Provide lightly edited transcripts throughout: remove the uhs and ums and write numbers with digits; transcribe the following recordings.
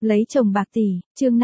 Lấy chồng bạc tỷ, chương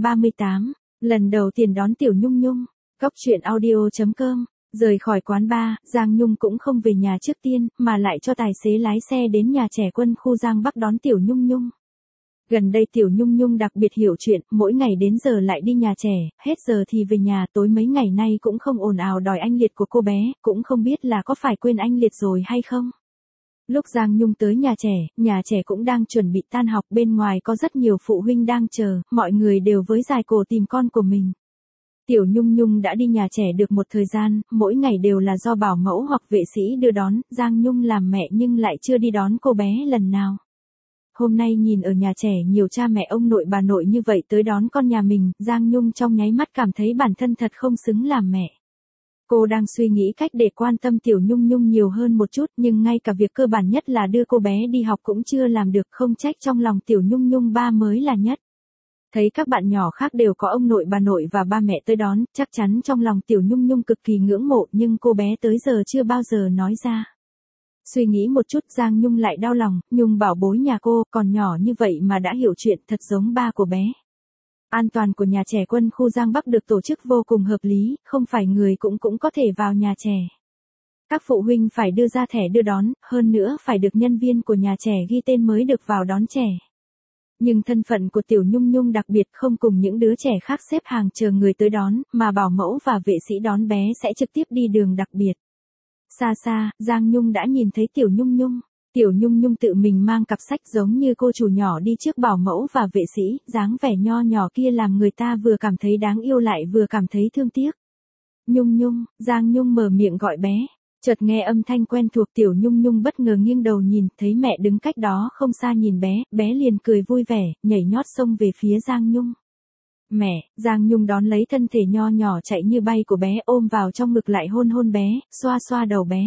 538, lần đầu tiên đón Tiểu Nhung Nhung. Cóc truyện audio.com. Rời khỏi quán bar, Giang Nhung cũng không về nhà trước tiên, mà lại cho tài xế lái xe đến nhà trẻ Quân khu Giang Bắc đón Tiểu Nhung Nhung. Gần đây Tiểu Nhung Nhung đặc biệt hiểu chuyện, mỗi ngày đến giờ lại đi nhà trẻ, hết giờ thì về nhà, tối mấy ngày nay cũng không ồn ào đòi anh Liệt của cô bé, cũng không biết là có phải quên anh Liệt rồi hay không. Lúc Giang Nhung tới nhà trẻ cũng đang chuẩn bị tan học, bên ngoài có rất nhiều phụ huynh đang chờ, mọi người đều với dài cổ tìm con của mình. Tiểu Nhung Nhung đã đi nhà trẻ được một thời gian, mỗi ngày đều là do bảo mẫu hoặc vệ sĩ đưa đón, Giang Nhung làm mẹ nhưng lại chưa đi đón cô bé lần nào. Hôm nay nhìn ở nhà trẻ nhiều cha mẹ ông nội bà nội như vậy tới đón con nhà mình, Giang Nhung trong nháy mắt cảm thấy bản thân thật không xứng làm mẹ. Cô đang suy nghĩ cách để quan tâm Tiểu Nhung Nhung nhiều hơn một chút, nhưng ngay cả việc cơ bản nhất là đưa cô bé đi học cũng chưa làm được, không trách trong lòng Tiểu Nhung Nhung ba mới là nhất. Thấy các bạn nhỏ khác đều có ông nội bà nội và ba mẹ tới đón, chắc chắn trong lòng Tiểu Nhung Nhung cực kỳ ngưỡng mộ, nhưng cô bé tới giờ chưa bao giờ nói ra. Suy nghĩ một chút Giang Nhung lại đau lòng, Nhung bảo bối nhà cô, còn nhỏ như vậy mà đã hiểu chuyện, thật giống ba của bé. An toàn của nhà trẻ Quân khu Giang Bắc được tổ chức vô cùng hợp lý, không phải người cũng có thể vào nhà trẻ. Các phụ huynh phải đưa ra thẻ đưa đón, hơn nữa phải được nhân viên của nhà trẻ ghi tên mới được vào đón trẻ. Nhưng thân phận của Tiểu Nhung Nhung đặc biệt, không cùng những đứa trẻ khác xếp hàng chờ người tới đón, mà bảo mẫu và vệ sĩ đón bé sẽ trực tiếp đi đường đặc biệt. Xa xa, Giang Nhung đã nhìn thấy Tiểu Nhung Nhung. Tiểu Nhung Nhung tự mình mang cặp sách giống như cô chủ nhỏ đi trước bảo mẫu và vệ sĩ, dáng vẻ nho nhỏ kia làm người ta vừa cảm thấy đáng yêu lại vừa cảm thấy thương tiếc. Nhung Nhung, Giang Nhung mở miệng gọi bé. Chợt nghe âm thanh quen thuộc, Tiểu Nhung Nhung bất ngờ nghiêng đầu nhìn, thấy mẹ đứng cách đó không xa nhìn bé, bé liền cười vui vẻ, nhảy nhót xông về phía Giang Nhung. Mẹ, Giang Nhung đón lấy thân thể nho nhỏ chạy như bay của bé, ôm vào trong ngực lại hôn hôn bé, xoa xoa đầu bé.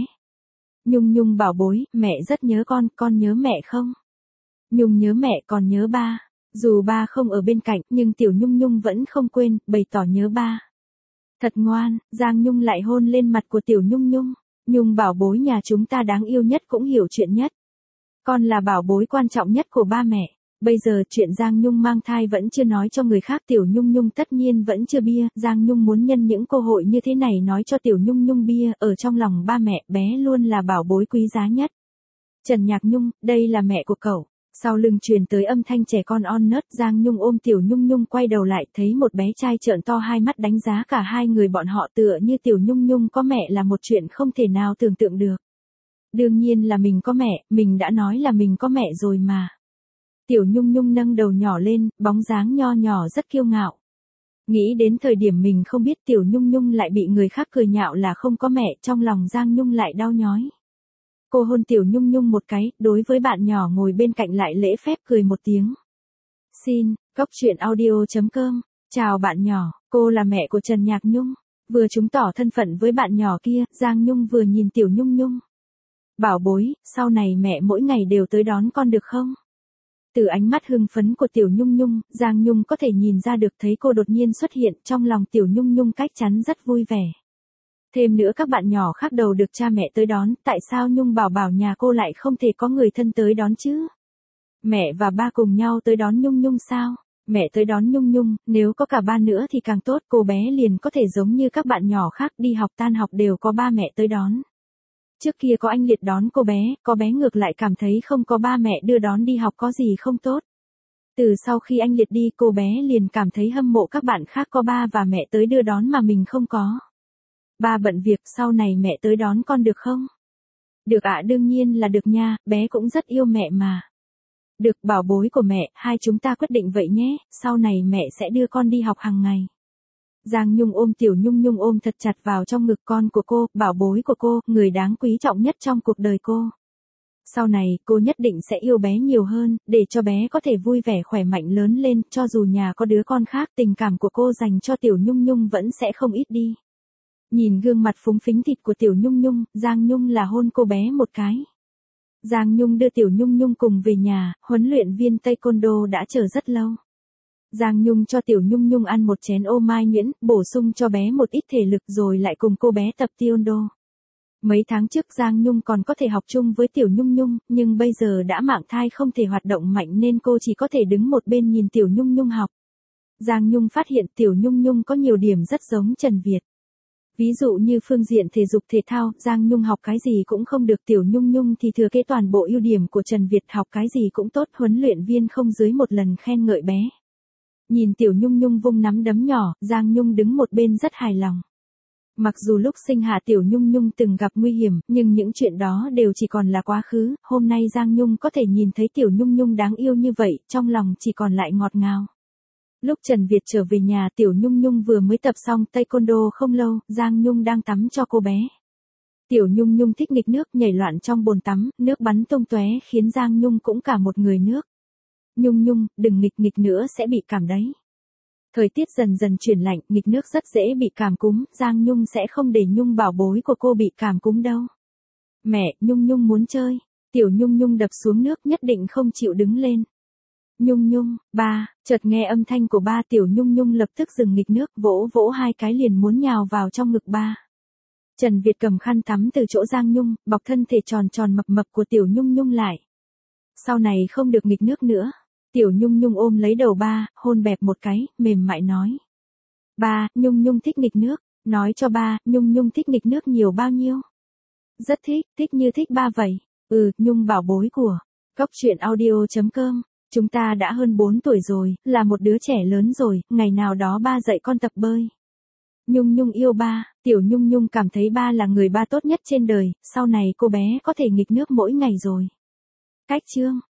Nhung Nhung bảo bối, mẹ rất nhớ con nhớ mẹ không? Nhung nhớ mẹ còn nhớ ba. Dù ba không ở bên cạnh, nhưng Tiểu Nhung Nhung vẫn không quên, bày tỏ nhớ ba. Thật ngoan, Giang Nhung lại hôn lên mặt của Tiểu Nhung Nhung. Nhung bảo bối nhà chúng ta đáng yêu nhất cũng hiểu chuyện nhất. Con là bảo bối quan trọng nhất của ba mẹ. Bây giờ chuyện Giang Nhung mang thai vẫn chưa nói cho người khác, Tiểu Nhung Nhung tất nhiên vẫn chưa bia, Giang Nhung muốn nhân những cơ hội như thế này nói cho Tiểu Nhung Nhung bia, ở trong lòng ba mẹ, bé luôn là bảo bối quý giá nhất. Trần Nhạc Nhung, đây là mẹ của cậu. Sau lưng truyền tới âm thanh trẻ con on nớt, Giang Nhung ôm Tiểu Nhung Nhung quay đầu lại, thấy một bé trai trợn to hai mắt đánh giá cả hai người bọn họ, tựa như Tiểu Nhung Nhung có mẹ là một chuyện không thể nào tưởng tượng được. Đương nhiên là mình có mẹ, mình đã nói là mình có mẹ rồi mà. Tiểu Nhung Nhung nâng đầu nhỏ lên, bóng dáng nho nhỏ rất kiêu ngạo. Nghĩ đến thời điểm mình không biết Tiểu Nhung Nhung lại bị người khác cười nhạo là không có mẹ, trong lòng Giang Nhung lại đau nhói. Cô hôn Tiểu Nhung Nhung một cái, đối với bạn nhỏ ngồi bên cạnh lại lễ phép cười một tiếng. Xin, cóc truyện audio.com. Chào bạn nhỏ, cô là mẹ của Trần Nhạc Nhung. Vừa chứng tỏ thân phận với bạn nhỏ kia, Giang Nhung vừa nhìn Tiểu Nhung Nhung. Bảo bối, sau này mẹ mỗi ngày đều tới đón con được không? Từ ánh mắt hưng phấn của Tiểu Nhung Nhung, Giang Nhung có thể nhìn ra được, thấy cô đột nhiên xuất hiện, trong lòng Tiểu Nhung Nhung cách chắn rất vui vẻ. Thêm nữa các bạn nhỏ khác đầu được cha mẹ tới đón, tại sao Nhung bảo bảo nhà cô lại không thể có người thân tới đón chứ? Mẹ và ba cùng nhau tới đón Nhung Nhung sao? Mẹ tới đón Nhung Nhung, nếu có cả ba nữa thì càng tốt, cô bé liền có thể giống như các bạn nhỏ khác đi học tan học đều có ba mẹ tới đón. Trước kia có anh Liệt đón cô bé ngược lại cảm thấy không có ba mẹ đưa đón đi học có gì không tốt. Từ sau khi anh Liệt đi, cô bé liền cảm thấy hâm mộ các bạn khác có ba và mẹ tới đưa đón mà mình không có. Ba bận việc, sau này mẹ tới đón con được không? Được ạ, đương nhiên là được nha, bé cũng rất yêu mẹ mà. Được, bảo bối của mẹ, hai chúng ta quyết định vậy nhé, sau này mẹ sẽ đưa con đi học hàng ngày. Giang Nhung ôm Tiểu Nhung Nhung ôm thật chặt vào trong ngực, con của cô, bảo bối của cô, người đáng quý trọng nhất trong cuộc đời cô. Sau này, cô nhất định sẽ yêu bé nhiều hơn, để cho bé có thể vui vẻ khỏe mạnh lớn lên, cho dù nhà có đứa con khác, tình cảm của cô dành cho Tiểu Nhung Nhung vẫn sẽ không ít đi. Nhìn gương mặt phúng phính thịt của Tiểu Nhung Nhung, Giang Nhung là hôn cô bé một cái. Giang Nhung đưa Tiểu Nhung Nhung cùng về nhà, huấn luyện viên Taekwondo đã chờ rất lâu. Giang Nhung cho Tiểu Nhung Nhung ăn một chén ô mai nhuyễn, bổ sung cho bé một ít thể lực rồi lại cùng cô bé tập Taekwondo. Mấy tháng trước Giang Nhung còn có thể học chung với Tiểu Nhung Nhung, nhưng bây giờ đã mang thai không thể hoạt động mạnh nên cô chỉ có thể đứng một bên nhìn Tiểu Nhung Nhung học. Giang Nhung phát hiện Tiểu Nhung Nhung có nhiều điểm rất giống Trần Việt. Ví dụ như phương diện thể dục thể thao, Giang Nhung học cái gì cũng không được, Tiểu Nhung Nhung thì thừa kế toàn bộ ưu điểm của Trần Việt, học cái gì cũng tốt, huấn luyện viên không dưới một lần khen ngợi bé. Nhìn Tiểu Nhung Nhung vung nắm đấm nhỏ, Giang Nhung đứng một bên rất hài lòng. Mặc dù lúc sinh hạ Tiểu Nhung Nhung từng gặp nguy hiểm, nhưng những chuyện đó đều chỉ còn là quá khứ, hôm nay Giang Nhung có thể nhìn thấy Tiểu Nhung Nhung đáng yêu như vậy, trong lòng chỉ còn lại ngọt ngào. Lúc Trần Việt trở về nhà, Tiểu Nhung Nhung vừa mới tập xong taekwondo không lâu, Giang Nhung đang tắm cho cô bé. Tiểu Nhung Nhung thích nghịch nước, nhảy loạn trong bồn tắm, nước bắn tung tóe khiến Giang Nhung cũng cả một người nước. Nhung Nhung, đừng nghịch nữa sẽ bị cảm đấy. Thời tiết dần dần chuyển lạnh, nghịch nước rất dễ bị cảm cúm, Giang Nhung sẽ không để Nhung bảo bối của cô bị cảm cúm đâu. Mẹ, Nhung Nhung muốn chơi. Tiểu Nhung Nhung đập xuống nước, nhất định không chịu đứng lên. Nhung Nhung, ba, chợt nghe âm thanh của ba, Tiểu Nhung Nhung lập tức dừng nghịch nước, vỗ vỗ hai cái liền muốn nhào vào trong ngực ba. Trần Việt cầm khăn tắm từ chỗ Giang Nhung, bọc thân thể tròn tròn mập mập của Tiểu Nhung Nhung lại. Sau này không được nghịch nước nữa. Tiểu Nhung Nhung ôm lấy đầu ba, hôn bẹp một cái, mềm mại nói. Ba, Nhung Nhung thích nghịch nước, nói cho ba, Nhung Nhung thích nghịch nước nhiều bao nhiêu? Rất thích, thích như thích ba vậy. Nhung bảo bối của. Cốc truyện audio.com. Chúng ta đã hơn 4 tuổi rồi, là một đứa trẻ lớn rồi, ngày nào đó ba dạy con tập bơi. Nhung Nhung yêu ba, Tiểu Nhung Nhung cảm thấy ba là người ba tốt nhất trên đời, sau này cô bé có thể nghịch nước mỗi ngày rồi. Cách chương.